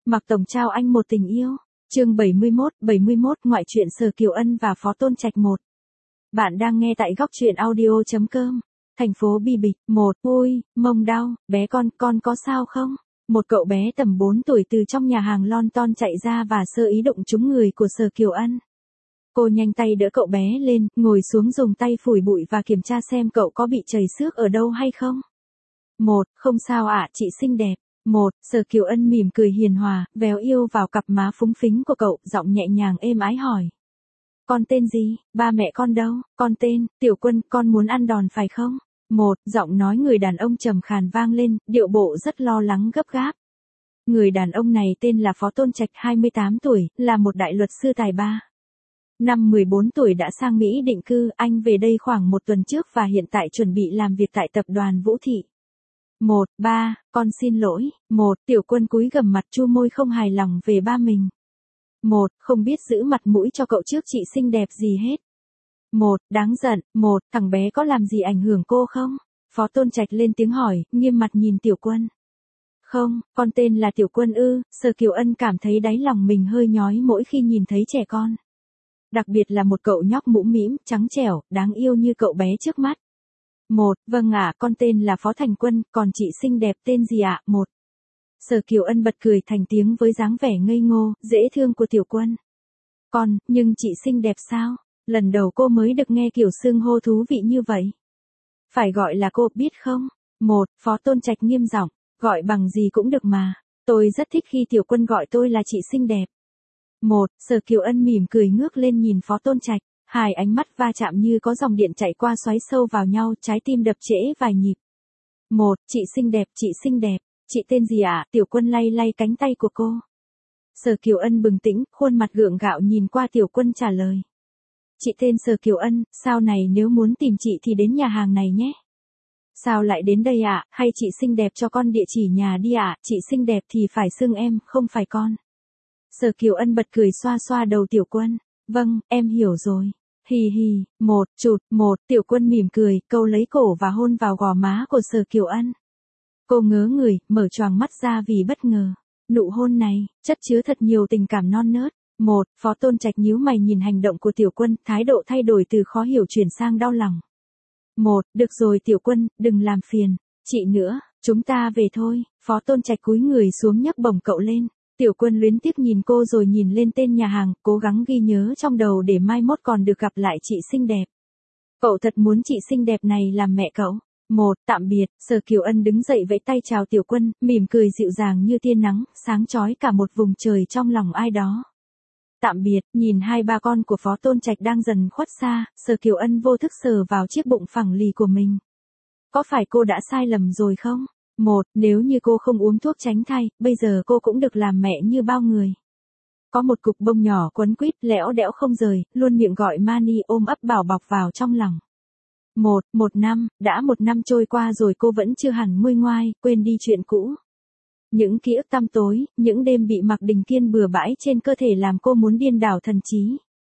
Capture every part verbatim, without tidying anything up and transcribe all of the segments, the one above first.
Mạc Tổng trao anh một tình yêu. Chương bảy mươi mốt, bảy mươi mốt ngoại truyện Sở Kiều Ân và Phó Tôn Trạch một. Bạn đang nghe tại góc truyện audio chấm com. Thành phố Bi Bịch, một, ôi, mông đau, bé con, con có sao không? Một cậu bé tầm bốn tuổi từ trong nhà hàng lon ton chạy ra và sơ ý đụng trúng người của Sở Kiều Ân. Cô nhanh tay đỡ cậu bé lên, ngồi xuống dùng tay phủi bụi và kiểm tra xem cậu có bị chảy xước ở đâu hay không. Một, không sao ạ, chị xinh đẹp. Một, Sở Kiều Ân mỉm cười hiền hòa, véo yêu vào cặp má phúng phính của cậu, giọng nhẹ nhàng êm ái hỏi. Con tên gì, ba mẹ con đâu? Con tên, Tiểu Quân, con muốn ăn đòn phải không? Một, giọng nói người đàn ông trầm khàn vang lên, điệu bộ rất lo lắng gấp gáp. Người đàn ông này tên là Phó Tôn Trạch, hai mươi tám tuổi, là một đại luật sư tài ba. Năm mười bốn tuổi đã sang Mỹ định cư, anh về đây khoảng một tuần trước và hiện tại chuẩn bị làm việc tại tập đoàn Vũ Thị. Một, ba, con xin lỗi. Một, Tiểu Quân cúi gằm mặt chu môi không hài lòng về ba mình. Một, không biết giữ mặt mũi cho cậu trước chị xinh đẹp gì hết. Một, đáng giận. Một, thằng bé có làm gì ảnh hưởng cô không? Phó Tôn Trạch lên tiếng hỏi, nghiêm mặt nhìn Tiểu Quân. Không, con tên là Tiểu Quân ư? Sở Kiều Ân cảm thấy đáy lòng mình hơi nhói mỗi khi nhìn thấy trẻ con. Đặc biệt là một cậu nhóc mũm mĩm, trắng trẻo, đáng yêu như cậu bé trước mắt. Một, vâng ạ, con tên là Phó Thành Quân, còn chị xinh đẹp tên gì ạ? Một. Sở Kiều Ân bật cười thành tiếng với dáng vẻ ngây ngô, dễ thương của Tiểu Quân. Con, nhưng chị xinh đẹp sao? Lần đầu cô mới được nghe kiểu xưng hô thú vị như vậy. Phải gọi là cô, biết không? Một, Phó Tôn Trạch nghiêm giọng, gọi bằng gì cũng được mà. Tôi rất thích khi Tiểu Quân gọi tôi là chị xinh đẹp. Một, Sở Kiều Ân mỉm cười ngước lên nhìn Phó Tôn Trạch. Hai ánh mắt va chạm như có dòng điện chạy qua xoáy sâu vào nhau, trái tim đập trễ vài nhịp. Một, chị xinh đẹp, chị xinh đẹp, chị tên gì ạ? Tiểu Quân lay lay cánh tay của cô. Sở Kiều Ân bừng tỉnh, khuôn mặt gượng gạo nhìn qua Tiểu Quân trả lời. Chị tên Sở Kiều Ân, sau này nếu muốn tìm chị thì đến nhà hàng này nhé. Sao lại đến đây ạ? Hay chị xinh đẹp cho con địa chỉ nhà đi ạ? Chị xinh đẹp thì phải xưng em, không phải con. Sở Kiều Ân bật cười xoa xoa đầu Tiểu Quân. Vâng, em hiểu rồi. Hì hì, một, chụt, một, Tiểu Quân mỉm cười, câu lấy cổ và hôn vào gò má của Sở Kiều Ân. Cô ngớ người, mở choàng mắt ra vì bất ngờ. Nụ hôn này, chất chứa thật nhiều tình cảm non nớt. Một, Phó Tôn Trạch nhíu mày nhìn hành động của Tiểu Quân, thái độ thay đổi từ khó hiểu chuyển sang đau lòng. Một, được rồi Tiểu Quân, đừng làm phiền. Chị nữa, chúng ta về thôi. Phó Tôn Trạch cúi người xuống nhấc bổng cậu lên. Tiểu Quân luyến tiếc nhìn cô rồi nhìn lên tên nhà hàng, cố gắng ghi nhớ trong đầu để mai mốt còn được gặp lại chị xinh đẹp. Cậu thật muốn chị xinh đẹp này làm mẹ cậu. Một, tạm biệt. Sở Kiều Ân đứng dậy vẫy tay chào Tiểu Quân, mỉm cười dịu dàng như tia nắng, sáng chói cả một vùng trời trong lòng ai đó. Tạm biệt, nhìn hai ba con của Phó Tôn Trạch đang dần khuất xa, Sở Kiều Ân vô thức sờ vào chiếc bụng phẳng lì của mình. Có phải cô đã sai lầm rồi không? Một, nếu như cô không uống thuốc tránh thai, bây giờ cô cũng được làm mẹ như bao người. Có một cục bông nhỏ quấn quýt, lẽo đẽo không rời, luôn miệng gọi Mani ôm ấp bảo bọc vào trong lòng. Một, một năm, đã một năm trôi qua rồi cô vẫn chưa hẳn nguôi ngoai, quên đi chuyện cũ. Những ký ức tăm tối, những đêm bị Mạc Đình Kiên bừa bãi trên cơ thể làm cô muốn điên đảo thần trí.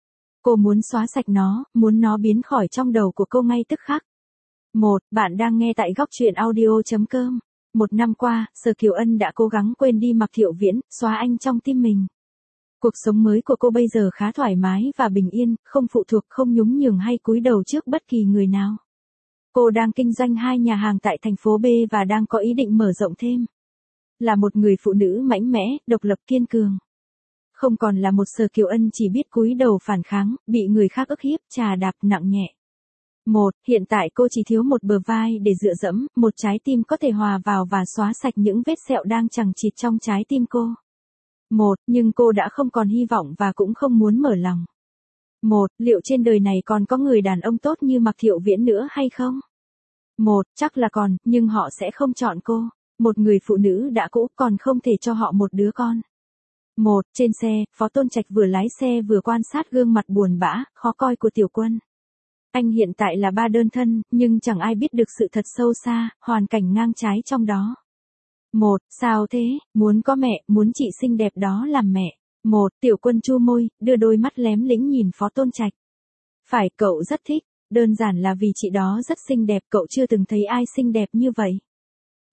Cô muốn xóa sạch nó, muốn nó biến khỏi trong đầu của cô ngay tức khắc. Một, bạn đang nghe tại góc truyện audio chấm com. Một năm qua, Sở Kiều Ân đã cố gắng quên đi Mạc Thiệu Viễn, xóa anh trong tim mình. Cuộc sống mới của cô bây giờ khá thoải mái và bình yên, không phụ thuộc, không nhún nhường hay cúi đầu trước bất kỳ người nào. Cô đang kinh doanh hai nhà hàng tại thành phố B và đang có ý định mở rộng thêm. Là một người phụ nữ mạnh mẽ, độc lập kiên cường. Không còn là một Sở Kiều Ân chỉ biết cúi đầu phản kháng, bị người khác ức hiếp, chà đạp nặng nhẹ. Một, hiện tại cô chỉ thiếu một bờ vai để dựa dẫm, một trái tim có thể hòa vào và xóa sạch những vết sẹo đang chằng chịt trong trái tim cô. Một, nhưng cô đã không còn hy vọng và cũng không muốn mở lòng. Một, liệu trên đời này còn có người đàn ông tốt như Mạc Thiệu Viễn nữa hay không? Một, chắc là còn, nhưng họ sẽ không chọn cô. Một người phụ nữ đã cũ còn không thể cho họ một đứa con. Một, trên xe, Phó Tôn Trạch vừa lái xe vừa quan sát gương mặt buồn bã, khó coi của Tiểu Quân. Anh hiện tại là ba đơn thân, nhưng chẳng ai biết được sự thật sâu xa, hoàn cảnh ngang trái trong đó. Một, sao thế, muốn có mẹ, muốn chị xinh đẹp đó làm mẹ. Một, Tiểu Quân chu môi, đưa đôi mắt lém lĩnh nhìn Phó Tôn Trạch. Phải, cậu rất thích, đơn giản là vì chị đó rất xinh đẹp, cậu chưa từng thấy ai xinh đẹp như vậy.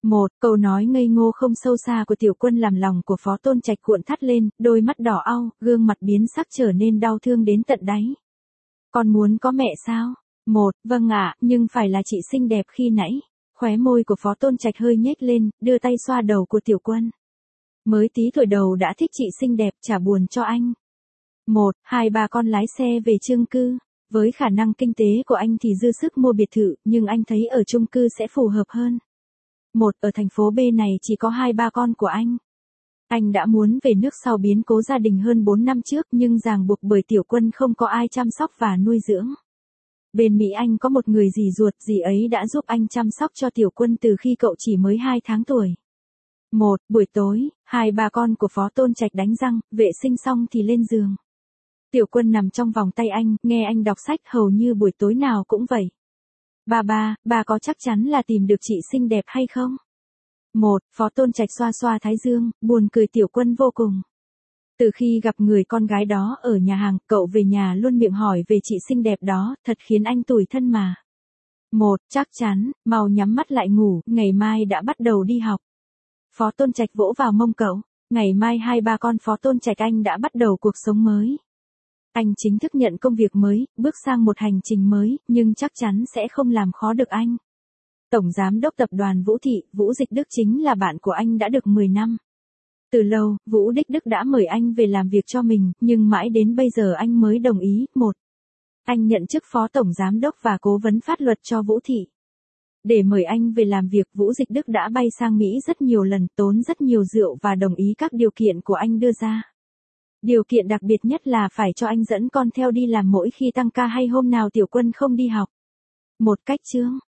Một, câu nói ngây ngô không sâu xa của Tiểu Quân làm lòng của Phó Tôn Trạch cuộn thắt lên, đôi mắt đỏ au, gương mặt biến sắc trở nên đau thương đến tận đáy. Con muốn có mẹ sao? Một, vâng ạ, nhưng phải là chị xinh đẹp khi nãy. Khóe môi của Phó Tôn Trạch hơi nhếch lên, đưa tay xoa đầu của Tiểu Quân. Mới tí tuổi đầu đã thích chị xinh đẹp, chả buồn cho anh. Một, hai ba con lái xe về chung cư. Với khả năng kinh tế của anh thì dư sức mua biệt thự, nhưng anh thấy ở chung cư sẽ phù hợp hơn. Một, ở thành phố B này chỉ có hai ba con của anh. Anh đã muốn về nước sau biến cố gia đình hơn bốn năm trước nhưng ràng buộc bởi Tiểu Quân không có ai chăm sóc và nuôi dưỡng. Bên Mỹ anh có một người dì ruột, dì ấy đã giúp anh chăm sóc cho Tiểu Quân từ khi cậu chỉ mới hai tháng tuổi. Một, buổi tối, hai ba con của Phó Tôn Trạch đánh răng, vệ sinh xong thì lên giường. Tiểu Quân nằm trong vòng tay anh, nghe anh đọc sách hầu như buổi tối nào cũng vậy. Ba ba, ba có chắc chắn là tìm được chị xinh đẹp hay không? Một, Phó Tôn Trạch xoa xoa thái dương, buồn cười Tiểu Quân vô cùng. Từ khi gặp người con gái đó ở nhà hàng, cậu về nhà luôn miệng hỏi về chị xinh đẹp đó, thật khiến anh tủi thân mà. Một, chắc chắn, mau nhắm mắt lại ngủ, ngày mai đã bắt đầu đi học. Phó Tôn Trạch vỗ vào mông cậu, ngày mai hai ba con Phó Tôn Trạch anh đã bắt đầu cuộc sống mới. Anh chính thức nhận công việc mới, bước sang một hành trình mới, nhưng chắc chắn sẽ không làm khó được anh. Tổng Giám đốc Tập đoàn Vũ Thị, Vũ Dịch Đức chính là bạn của anh đã được mười năm. Từ lâu, Vũ Đích Đức đã mời anh về làm việc cho mình, nhưng mãi đến bây giờ anh mới đồng ý. Một, anh nhận chức Phó Tổng Giám đốc và Cố vấn pháp luật cho Vũ Thị. Để mời anh về làm việc, Vũ Dịch Đức đã bay sang Mỹ rất nhiều lần, tốn rất nhiều rượu và đồng ý các điều kiện của anh đưa ra. Điều kiện đặc biệt nhất là phải cho anh dẫn con theo đi làm mỗi khi tăng ca hay hôm nào Tiểu Quân không đi học. Một cách chương,